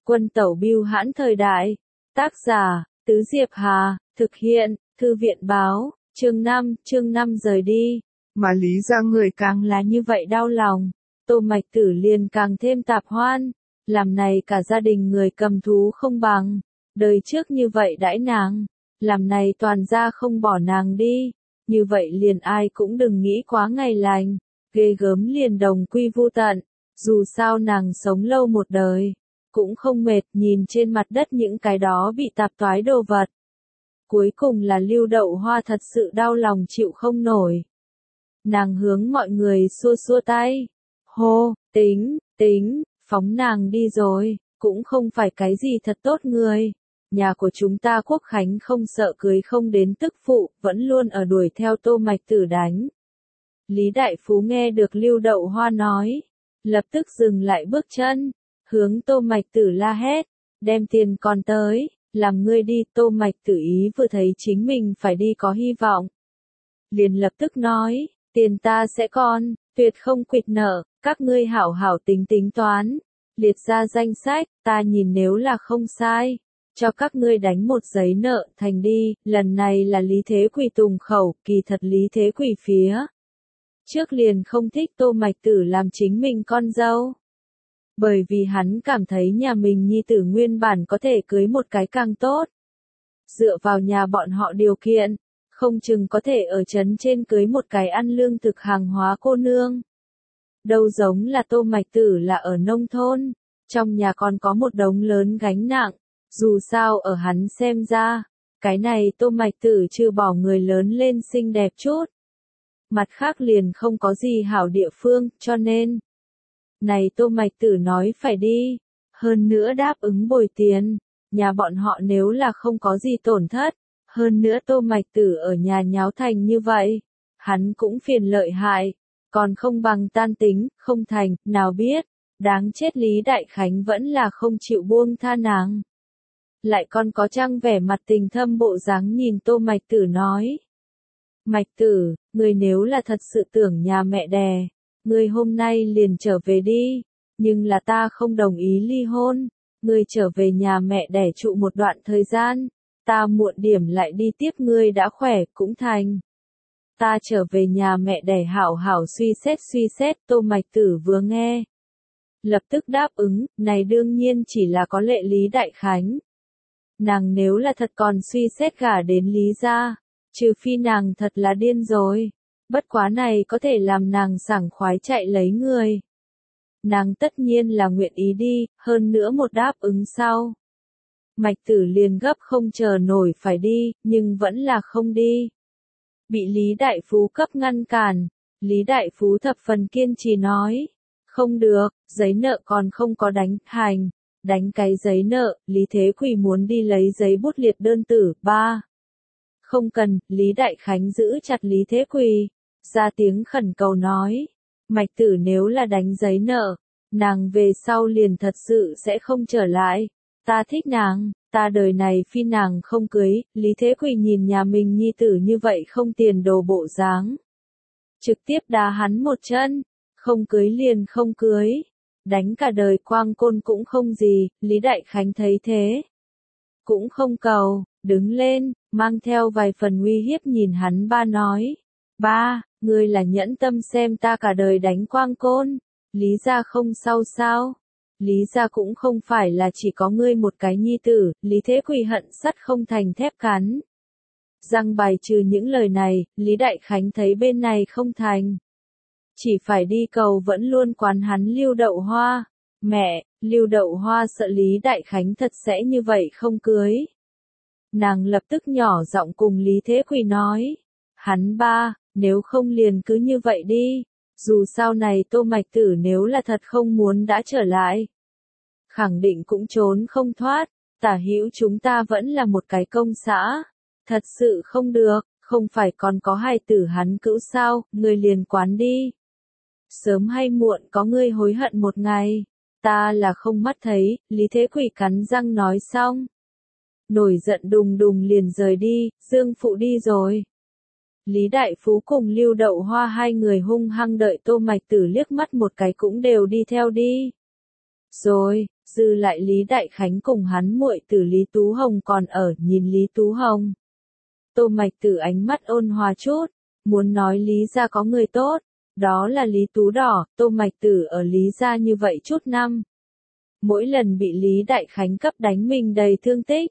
Quân tẩu bưu hãn thời đại. Tác giả, Tứ Diệp Hà, thực hiện, Thư viện báo, chương 5 rời đi. Mà lý ra người càng là như vậy đau lòng, Tô Mạch Tử liền càng thêm tạp hoan, làm này cả gia đình người cầm thú không bằng, đời trước như vậy đãi nàng, làm này toàn gia không bỏ nàng đi, như vậy liền ai cũng đừng nghĩ quá ngày lành, ghê gớm liền đồng quy vu tận, dù sao nàng sống lâu một đời, cũng không mệt nhìn trên mặt đất những cái đó bị tạp toái đồ vật. Cuối cùng là Lưu Đậu Hoa thật sự đau lòng chịu không nổi. Nàng hướng mọi người xua xua tay. Hô, tính, phóng nàng đi rồi, cũng không phải cái gì thật tốt người. Nhà của chúng ta Quốc Khánh không sợ cưới không đến tức phụ, vẫn luôn ở đuổi theo Tô Mạch Tử đánh. Lý Đại Phú nghe được Lưu Đậu Hoa nói, lập tức dừng lại bước chân, hướng Tô Mạch Tử la hét, đem tiền còn tới, làm ngươi đi. Tô Mạch Tử ý vừa thấy chính mình phải đi có hy vọng. Liền lập tức nói, tiền ta sẽ còn, tuyệt không quỵt nợ, các ngươi hảo hảo tính toán, liệt ra danh sách, ta nhìn nếu là không sai, cho các ngươi đánh một giấy nợ thành đi. Lần này là Lý Thế Quỳ tùng khẩu, kỳ thật Lý Thế Quỳ phía trước liền không thích Tô Mạch Tử làm chính mình con dâu. Bởi vì hắn cảm thấy nhà mình nhi tử nguyên bản có thể cưới một cái càng tốt. Dựa vào nhà bọn họ điều kiện, không chừng có thể ở trấn trên cưới một cái ăn lương thực hàng hóa cô nương. Đâu giống là Tô Mạch Tử là ở nông thôn, trong nhà còn có một đống lớn gánh nặng, dù sao ở hắn xem ra, cái này Tô Mạch Tử trừ bỏ người lớn lên xinh đẹp chút. Mặt khác liền không có gì hảo địa phương, cho nên này Tô Mạch Tử nói phải đi, hơn nữa đáp ứng bồi tiền, nhà bọn họ nếu là không có gì tổn thất, hơn nữa Tô Mạch Tử ở nhà nháo thành như vậy, hắn cũng phiền lợi hại, còn không bằng tan tính, không thành, nào biết, đáng chết Lý Đại Khánh vẫn là không chịu buông tha nàng. Lại còn có trang vẻ mặt tình thâm bộ dáng nhìn Tô Mạch Tử nói. Mạch Tử, người nếu là thật sự tưởng nhà mẹ đẻ, ngươi hôm nay liền trở về đi, nhưng là ta không đồng ý ly hôn, ngươi trở về nhà mẹ đẻ trụ một đoạn thời gian, ta muộn điểm lại đi tiếp ngươi đã khỏe cũng thành. Ta trở về nhà mẹ đẻ hảo hảo suy xét. Tô Mạch Tử vừa nghe, lập tức đáp ứng, này đương nhiên chỉ là có lệ Lý Đại Khánh. Nàng nếu là thật còn suy xét gả đến Lý gia, trừ phi nàng thật là điên rồi. Bất quá này có thể làm nàng sảng khoái chạy lấy người. Nàng tất nhiên là nguyện ý đi, hơn nữa một đáp ứng sau. Mạch Tử liền gấp không chờ nổi phải đi, nhưng vẫn là không đi. Bị Lý Đại Phú cấp ngăn cản, Lý Đại Phú thập phần kiên trì nói. Không được, giấy nợ còn không có đánh cái giấy nợ, Lý Thế Quỳ muốn đi lấy giấy bút liệt đơn tử. Không cần, Lý Đại Khánh giữ chặt Lý Thế Quỳ, ra tiếng khẩn cầu nói, Mạch Tử nếu là đánh giấy nợ, nàng về sau liền thật sự sẽ không trở lại, ta thích nàng, ta đời này phi nàng không cưới. Lý Thế Quỳ nhìn nhà mình nhi tử như vậy không tiền đồ bộ dáng, trực tiếp đá hắn một chân, không cưới liền không cưới, đánh cả đời quang côn cũng không gì. Lý Đại Khánh thấy thế, cũng không cầu, đứng lên, mang theo vài phần uy hiếp nhìn hắn nói, ba, ngươi là nhẫn tâm xem ta cả đời đánh quang côn, Lý gia không sao? Lý gia cũng không phải là chỉ có ngươi một cái nhi tử. Lý Thế Quỳ hận sắt không thành thép cắn răng bài trừ những lời này. Lý Đại Khánh thấy bên này không thành, chỉ phải đi cầu vẫn luôn quán hắn Lưu Đậu Hoa. Mẹ, Lưu Đậu Hoa sợ Lý Đại Khánh thật sẽ như vậy không cưới. Nàng lập tức nhỏ giọng cùng Lý Thế Quỳ nói, hắn ba, nếu không liền cứ như vậy đi, dù sau này Tô Mạch Tử nếu là thật không muốn đã trở lại, khẳng định cũng trốn không thoát, tả hữu chúng ta vẫn là một cái công xã, thật sự không được, không phải còn có hài tử hắn cữu sao, ngươi liền quán đi. Sớm hay muộn có ngươi hối hận một ngày, ta là không mắt thấy. Lý Thế Quỳ cắn răng nói xong, nổi giận đùng đùng liền rời đi. Dương phụ đi rồi. Lý Đại Phú cùng Lưu Đậu Hoa hai người hung hăng đợi Tô Mạch Tử liếc mắt một cái cũng đều đi theo đi. dư lại Lý Đại Khánh cùng hắn muội tử Lý Tú Hồng còn ở, nhìn Lý Tú Hồng. Tô Mạch Tử ánh mắt ôn hòa chút, muốn nói Lý gia có người tốt, đó là Lý Tú Đỏ. Tô Mạch Tử ở Lý gia như vậy chút năm, mỗi lần bị Lý Đại Khánh cấp đánh mình đầy thương tích,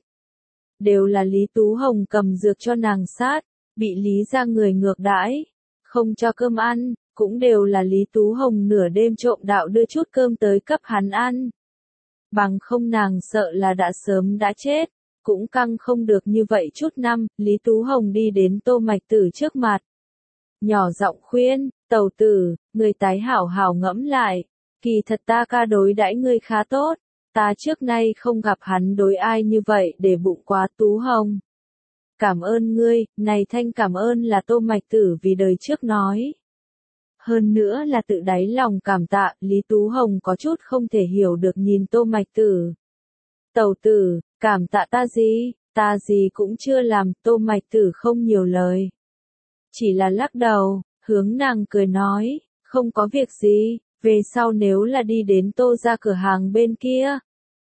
đều là Lý Tú Hồng cầm dược cho nàng sát, bị Lý gia người ngược đãi, không cho cơm ăn, cũng đều là Lý Tú Hồng nửa đêm trộm đạo đưa chút cơm tới cấp hắn ăn. Bằng không nàng sợ là đã sớm đã chết, cũng căng không được như vậy chút năm. Lý Tú Hồng đi đến Tô Mạch Tử trước mặt, nhỏ giọng khuyên, tẩu tử, người tái hảo hảo ngẫm lại, kỳ thật ta ca đối đãi ngươi khá tốt, ta trước nay không gặp hắn đối ai như vậy để bụng quá. Tú Hồng, cảm ơn ngươi, này thanh cảm ơn là Tô Mạch Tử vì đời trước nói. Hơn nữa là tự đáy lòng cảm tạ. Lý Tú Hồng có chút không thể hiểu được nhìn Tô Mạch Tử. Tẩu tử, cảm tạ ta gì cũng chưa làm. Tô Mạch Tử không nhiều lời, chỉ là lắc đầu, hướng nàng cười nói, không có việc gì, về sau nếu là đi đến Tô ra cửa hàng bên kia,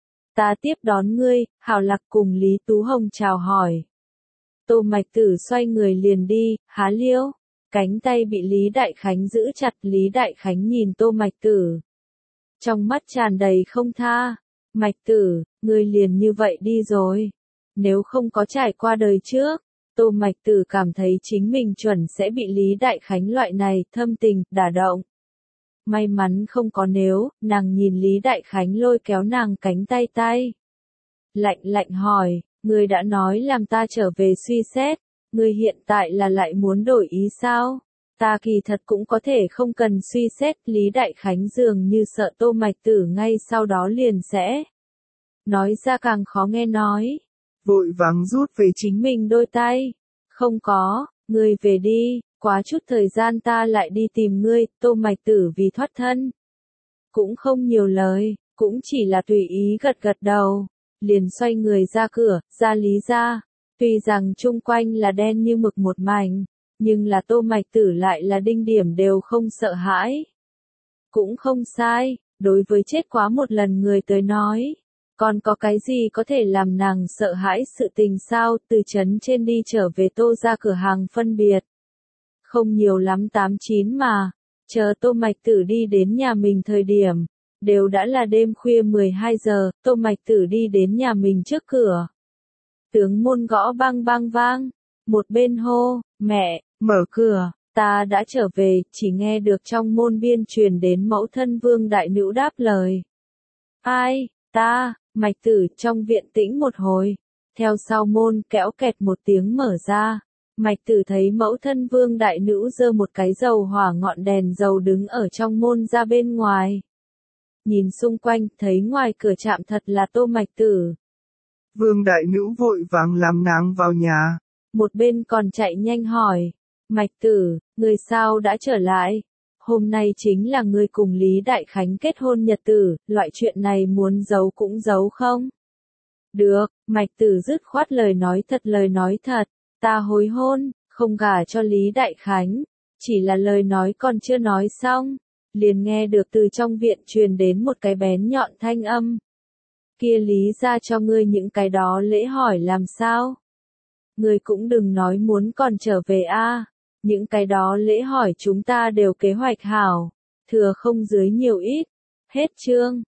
ta tiếp đón ngươi. Hảo Lạc cùng Lý Tú Hồng chào hỏi. Tô Mạch Tử xoay người liền đi. Há Liêu, cánh tay bị Lý Đại Khánh giữ chặt. Lý Đại Khánh nhìn Tô Mạch Tử, trong mắt tràn đầy không tha. Mạch Tử, ngươi liền như vậy đi rồi. Nếu không có trải qua đời trước, Tô Mạch Tử cảm thấy chính mình chuẩn sẽ bị Lý Đại Khánh loại này thâm tình đả động. May mắn không có nếu. Nàng nhìn Lý Đại Khánh lôi kéo nàng cánh tay, lạnh lạnh hỏi, ngươi đã nói làm ta trở về suy xét, ngươi hiện tại là lại muốn đổi ý sao? Ta kỳ thật cũng có thể không cần suy xét. Lý Đại Khánh dường như sợ Tô Mạch Tử ngay sau đó liền sẽ nói ra càng khó nghe nói, vội vàng rút về chính mình đôi tay. Không có, ngươi về đi, quá chút thời gian ta lại đi tìm ngươi. Tô Mạch Tử vì thoát thân, cũng không nhiều lời, cũng chỉ là tùy ý gật gật đầu, liền xoay người ra cửa, ra Lý gia. Tuy rằng chung quanh là đen như mực một mảnh, nhưng là Tô Mạch Tử lại là đinh điểm đều không sợ hãi. Cũng không sai, đối với chết quá một lần người tới nói, còn có cái gì có thể làm nàng sợ hãi sự tình sao? Từ trấn trên đi trở về Tô ra cửa hàng phân biệt, không nhiều lắm 8-9 mà, chờ Tô Mạch Tử đi đến nhà mình thời điểm, đều đã là đêm khuya 12 giờ. Tô Mạch Tử đi đến nhà mình trước cửa, tướng môn gõ bang bang vang, một bên hô, mẹ, mở cửa, ta đã trở về. Chỉ nghe được trong môn biên truyền đến mẫu thân Vương Đại Nữ đáp lời, ai, ta. Mạch Tử trong viện tĩnh một hồi, theo sau môn kéo kẹt một tiếng mở ra. Mạch Tử thấy mẫu thân Vương Đại Nữ giơ một cái dầu hỏa ngọn đèn dầu đứng ở trong môn ra bên ngoài. Nhìn xung quanh, thấy ngoài cửa chạm thật là Tô Mạch Tử. Vương Đại Nữ vội vàng làm nàng vào nhà. Một bên còn chạy nhanh hỏi, Mạch Tử, người sao đã trở lại? Hôm nay chính là ngươi cùng Lý Đại Khánh kết hôn nhật tử, loại chuyện này muốn giấu cũng giấu không? Được, Mạch Tử dứt khoát lời nói thật, ta hối hôn, không gả cho Lý Đại Khánh. Chỉ là lời nói còn chưa nói xong, liền nghe được từ trong viện truyền đến một cái bén nhọn thanh âm. Kia Lý ra cho ngươi những cái đó lễ hỏi làm sao? Ngươi cũng đừng nói muốn còn trở về a. Những cái đó lễ hỏi chúng ta đều kế hoạch hảo, thừa không dưới nhiều ít. Hết chương.